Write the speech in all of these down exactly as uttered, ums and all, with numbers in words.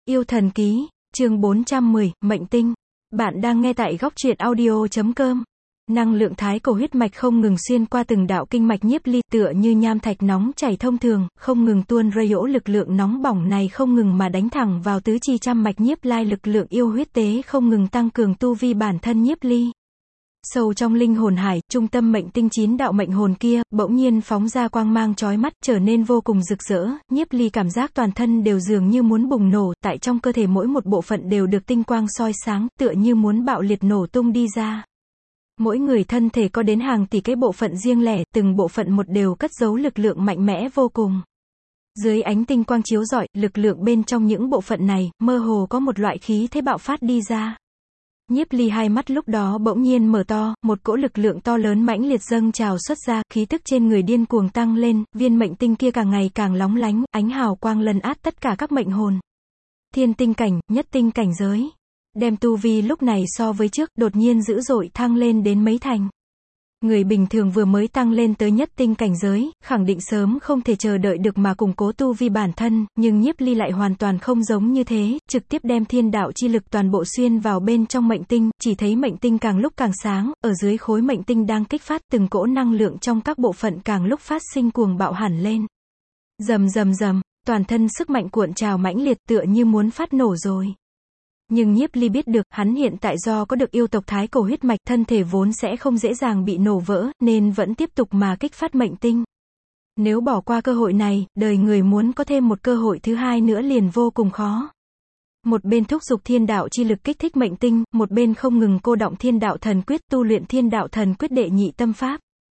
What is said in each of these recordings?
Yêu thần ký, chương bốn trăm mười, mệnh tinh. Bạn đang nghe tại góc truyện audio chấm com. Năng lượng thái cổ huyết mạch không ngừng xuyên qua từng đạo kinh mạch nhiếp ly, tựa như nham thạch nóng chảy thông thường, không ngừng tuôn ra dỗ lực lượng nóng bỏng này không ngừng mà đánh thẳng vào tứ chi trăm mạch nhiếp lai, lực lượng yêu huyết tế không ngừng tăng cường tu vi bản thân nhiếp ly. Sâu trong linh hồn hải, trung tâm mệnh tinh chín đạo mệnh hồn kia, bỗng nhiên phóng ra quang mang chói mắt, trở nên vô cùng rực rỡ, nhiếp ly cảm giác toàn thân đều dường như muốn bùng nổ, tại trong cơ thể mỗi một bộ phận đều được tinh quang soi sáng, tựa như muốn bạo liệt nổ tung đi ra. Mỗi người thân thể có đến hàng tỷ cái bộ phận riêng lẻ, từng bộ phận một đều cất giấu lực lượng mạnh mẽ vô cùng. Dưới ánh tinh quang chiếu rọi, lực lượng bên trong những bộ phận này, mơ hồ có một loại khí thế bạo phát đi ra. Nhiếp ly hai mắt lúc đó bỗng nhiên mở to, một cỗ lực lượng to lớn mãnh liệt dâng trào xuất ra, khí tức trên người điên cuồng tăng lên, viên mệnh tinh kia càng ngày càng lóng lánh, ánh hào quang lấn át tất cả các mệnh hồn. Thiên tinh cảnh, nhất tinh cảnh giới. Đem tu vi lúc này so với trước, đột nhiên dữ dội thăng lên đến mấy thành. Người bình thường vừa mới tăng lên tới nhất tinh cảnh giới, khẳng định sớm không thể chờ đợi được mà củng cố tu vi bản thân, nhưng nhiếp ly lại hoàn toàn không giống như thế, trực tiếp đem thiên đạo chi lực toàn bộ xuyên vào bên trong mệnh tinh, chỉ thấy mệnh tinh càng lúc càng sáng, ở dưới khối mệnh tinh đang kích phát từng cỗ năng lượng trong các bộ phận càng lúc phát sinh cuồng bạo hẳn lên. Rầm rầm rầm, toàn thân sức mạnh cuộn trào mãnh liệt tựa như muốn phát nổ rồi. Nhưng nhiếp ly biết được, hắn hiện tại do có được yêu tộc thái cổ huyết mạch, thân thể vốn sẽ không dễ dàng bị nổ vỡ, nên vẫn tiếp tục mà kích phát mệnh tinh. Nếu bỏ qua cơ hội này, đời người muốn có thêm một cơ hội thứ hai nữa liền vô cùng khó. Một bên thúc giục thiên đạo chi lực kích thích mệnh tinh, một bên không ngừng cô động thiên đạo thần quyết, tu luyện thiên đạo thần quyết đệ nhị tâm pháp.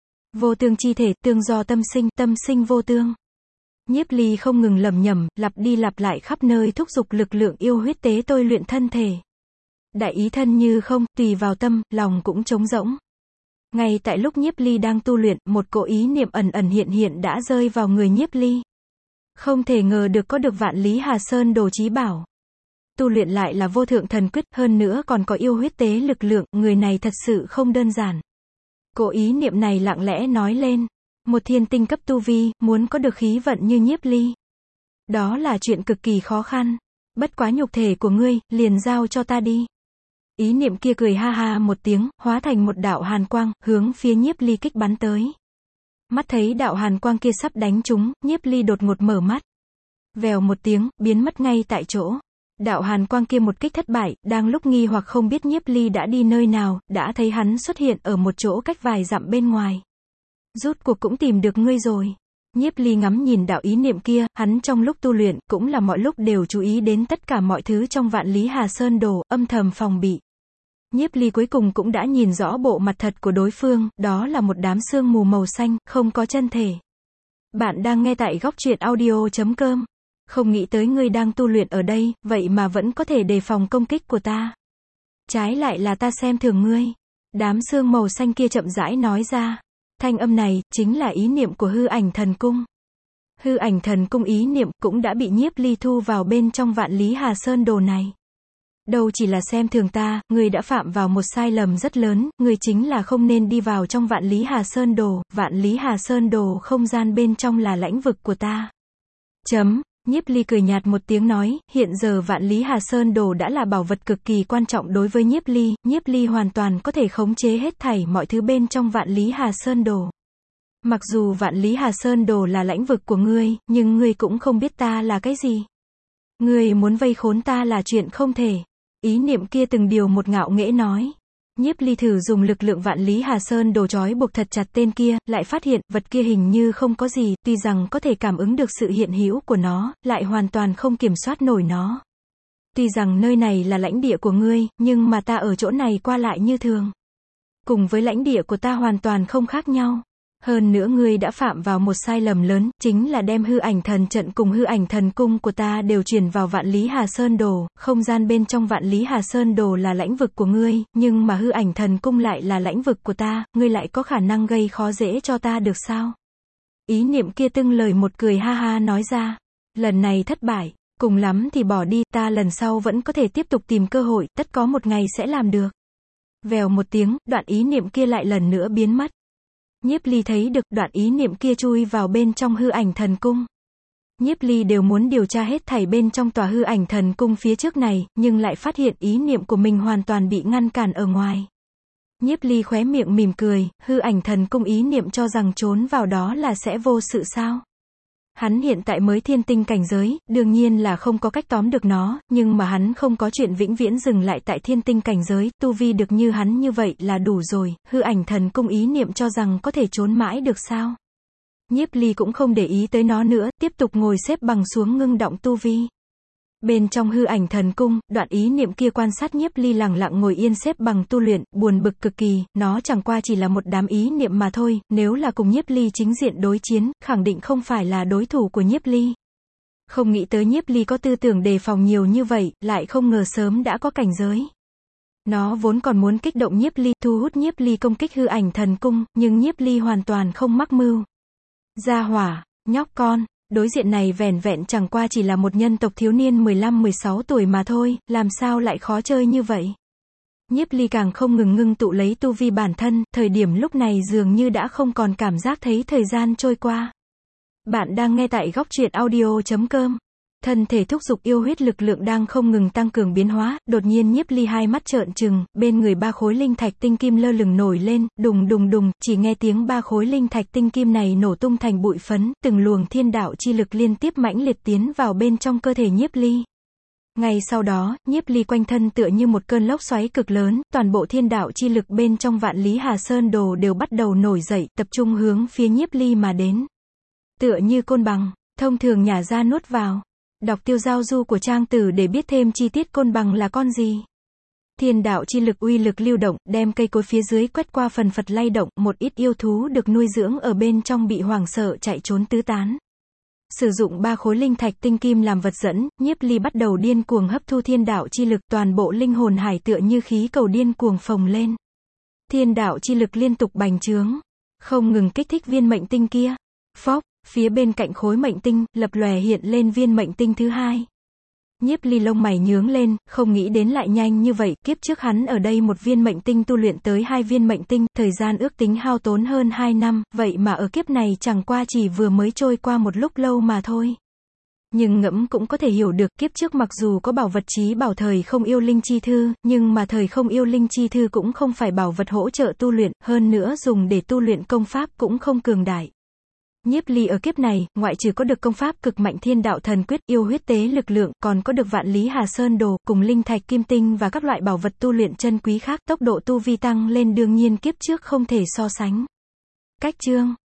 Vô tương chi thể, tương do tâm sinh, tâm sinh vô tương. Nhiếp ly không ngừng lẩm nhẩm, lặp đi lặp lại khắp nơi thúc giục lực lượng yêu huyết tế tôi luyện thân thể. Đại ý thân như không, tùy vào tâm, lòng cũng trống rỗng. Ngay tại lúc nhiếp ly đang tu luyện, một cỗ ý niệm ẩn ẩn hiện hiện đã rơi vào người nhiếp ly. Không thể ngờ được có được Vạn Lý Hà Sơn đồ chí bảo. Tu luyện lại là vô thượng thần quyết, hơn nữa còn có yêu huyết tế lực lượng, người này thật sự không đơn giản. Cỗ ý niệm này lặng lẽ nói lên. Một thiên tinh cấp tu vi, muốn có được khí vận như nhiếp ly. Đó là chuyện cực kỳ khó khăn. Bất quá nhục thể của ngươi, liền giao cho ta đi. Ý niệm kia cười ha ha một tiếng, hóa thành một đạo hàn quang, hướng phía nhiếp ly kích bắn tới. Mắt thấy đạo hàn quang kia sắp đánh trúng, nhiếp ly đột ngột mở mắt. Vèo một tiếng, biến mất ngay tại chỗ. Đạo hàn quang kia một kích thất bại, đang lúc nghi hoặc không biết nhiếp ly đã đi nơi nào, đã thấy hắn xuất hiện ở một chỗ cách vài dặm bên ngoài. Rốt cuộc cũng tìm được ngươi rồi. Nhiếp ly ngắm nhìn đạo ý niệm kia, hắn trong lúc tu luyện, cũng là mọi lúc đều chú ý đến tất cả mọi thứ trong Vạn Lý Hà Sơn đồ, âm thầm phòng bị. Nhiếp ly cuối cùng cũng đã nhìn rõ bộ mặt thật của đối phương, đó là một đám sương mù màu xanh, không có chân thể. Bạn đang nghe tại góc truyện audio chấm com. Không nghĩ tới ngươi đang tu luyện ở đây, vậy mà vẫn có thể đề phòng công kích của ta. Trái lại là ta xem thường ngươi. Đám sương màu xanh kia chậm rãi nói ra. Thanh âm này, chính là ý niệm của hư ảnh thần cung. Hư ảnh thần cung ý niệm, cũng đã bị nhiếp ly thu vào bên trong Vạn Lý Hà Sơn đồ này. Đâu chỉ là xem thường ta, ngươi đã phạm vào một sai lầm rất lớn, ngươi chính là không nên đi vào trong Vạn Lý Hà Sơn đồ, Vạn Lý Hà Sơn đồ không gian bên trong là lãnh vực của ta. Chấm. Nhiếp ly cười nhạt một tiếng nói, hiện giờ Vạn Lý Hà Sơn đồ đã là bảo vật cực kỳ quan trọng đối với nhiếp ly, nhiếp ly hoàn toàn có thể khống chế hết thảy mọi thứ bên trong Vạn Lý Hà Sơn đồ. Mặc dù Vạn Lý Hà Sơn đồ là lãnh vực của ngươi, nhưng ngươi cũng không biết ta là cái gì. Ngươi muốn vây khốn ta là chuyện không thể. Ý niệm kia từng điều một ngạo nghễ nói. Nhiếp ly thử dùng lực lượng Vạn Lý Hà Sơn đồ trói buộc thật chặt tên kia, lại phát hiện, vật kia hình như không có gì, tuy rằng có thể cảm ứng được sự hiện hữu của nó, lại hoàn toàn không kiểm soát nổi nó. Tuy rằng nơi này là lãnh địa của ngươi, nhưng mà ta ở chỗ này qua lại như thường. Cùng với lãnh địa của ta hoàn toàn không khác nhau. Hơn nữa ngươi đã phạm vào một sai lầm lớn, chính là đem hư ảnh thần trận cùng hư ảnh thần cung của ta đều truyền vào Vạn Lý Hà Sơn đồ, không gian bên trong Vạn Lý Hà Sơn đồ là lãnh vực của ngươi, nhưng mà hư ảnh thần cung lại là lãnh vực của ta, ngươi lại có khả năng gây khó dễ cho ta được sao? Ý niệm kia tưng lời một cười ha ha nói ra, lần này thất bại, cùng lắm thì bỏ đi, ta lần sau vẫn có thể tiếp tục tìm cơ hội, tất có một ngày sẽ làm được. Vèo một tiếng, đoạn ý niệm kia lại lần nữa biến mất. Nhiếp ly thấy được đoạn ý niệm kia chui vào bên trong hư ảnh thần cung. Nhiếp Ly đều muốn điều tra hết thảy bên trong tòa hư ảnh thần cung phía trước này, nhưng lại phát hiện ý niệm của mình hoàn toàn bị ngăn cản ở ngoài. Nhiếp Ly khóe miệng mỉm cười, hư ảnh thần cung ý niệm cho rằng trốn vào đó là sẽ vô sự sao? Hắn hiện tại mới thiên tinh cảnh giới, đương nhiên là không có cách tóm được nó, nhưng mà hắn không có chuyện vĩnh viễn dừng lại tại thiên tinh cảnh giới, tu vi được như hắn như vậy là đủ rồi, hư ảnh thần cung ý niệm cho rằng có thể trốn mãi được sao? Nhiếp Ly cũng không để ý tới nó nữa, tiếp tục ngồi xếp bằng xuống ngưng động tu vi. Bên trong hư ảnh thần cung, đoạn ý niệm kia quan sát Nhiếp Ly lẳng lặng ngồi yên xếp bằng tu luyện, buồn bực cực kỳ, nó chẳng qua chỉ là một đám ý niệm mà thôi, nếu là cùng Nhiếp Ly chính diện đối chiến, khẳng định không phải là đối thủ của Nhiếp Ly. Không nghĩ tới Nhiếp Ly có tư tưởng đề phòng nhiều như vậy, lại không ngờ sớm đã có cảnh giới. Nó vốn còn muốn kích động Nhiếp Ly, thu hút Nhiếp Ly công kích hư ảnh thần cung, nhưng Nhiếp Ly hoàn toàn không mắc mưu. Gia hỏa, nhóc con. Đối diện này vẻn vẹn chẳng qua chỉ là một nhân tộc thiếu niên mười lăm mười sáu tuổi mà thôi, làm sao lại khó chơi như vậy? Nhiếp Ly càng không ngừng ngưng tụ lấy tu vi bản thân, thời điểm lúc này dường như đã không còn cảm giác thấy thời gian trôi qua. Bạn đang nghe tại góc truyện audio chấm com. Thân thể thúc giục yêu huyết lực lượng đang không ngừng tăng cường biến hóa, đột nhiên Nhiếp Ly hai mắt trợn trừng, bên người ba khối linh thạch tinh kim lơ lửng nổi lên, đùng đùng đùng, chỉ nghe tiếng ba khối linh thạch tinh kim này nổ tung thành bụi phấn, từng luồng thiên đạo chi lực liên tiếp mãnh liệt tiến vào bên trong cơ thể Nhiếp Ly. Ngay sau đó, Nhiếp Ly quanh thân tựa như một cơn lốc xoáy cực lớn, toàn bộ thiên đạo chi lực bên trong Vạn Lý Hà Sơn Đồ đều bắt đầu nổi dậy, tập trung hướng phía Nhiếp Ly mà đến. Tựa như côn bằng, thông thường nhả ra nuốt vào. Đọc tiêu giao du của Trang Tử để biết thêm chi tiết côn bằng là con gì. Thiên đạo chi lực uy lực lưu động, đem cây cối phía dưới quét qua phần phật lay động, một ít yêu thú được nuôi dưỡng ở bên trong bị hoảng sợ chạy trốn tứ tán. Sử dụng ba khối linh thạch tinh kim làm vật dẫn, Nhiếp Ly bắt đầu điên cuồng hấp thu thiên đạo chi lực, toàn bộ linh hồn hải tựa như khí cầu điên cuồng phồng lên. Thiên đạo chi lực liên tục bành trướng, không ngừng kích thích viên mệnh tinh kia. Phốc. Phía bên cạnh khối mệnh tinh, lập lòe hiện lên viên mệnh tinh thứ hai. Nhiếp Ly lông mày nhướng lên, không nghĩ đến lại nhanh như vậy, kiếp trước hắn ở đây một viên mệnh tinh tu luyện tới hai viên mệnh tinh, thời gian ước tính hao tốn hơn hai năm, vậy mà ở kiếp này chẳng qua chỉ vừa mới trôi qua một lúc lâu mà thôi. Nhưng ngẫm cũng có thể hiểu được, kiếp trước mặc dù có bảo vật chí bảo thời không yêu linh chi thư, nhưng mà thời không yêu linh chi thư cũng không phải bảo vật hỗ trợ tu luyện, hơn nữa dùng để tu luyện công pháp cũng không cường đại. Nhiếp Ly ở kiếp này, ngoại trừ có được công pháp cực mạnh thiên đạo thần quyết, yêu huyết tế lực lượng, còn có được Vạn Lý Hà Sơn Đồ, cùng linh thạch kim tinh và các loại bảo vật tu luyện chân quý khác, tốc độ tu vi tăng lên đương nhiên kiếp trước không thể so sánh. Cách chương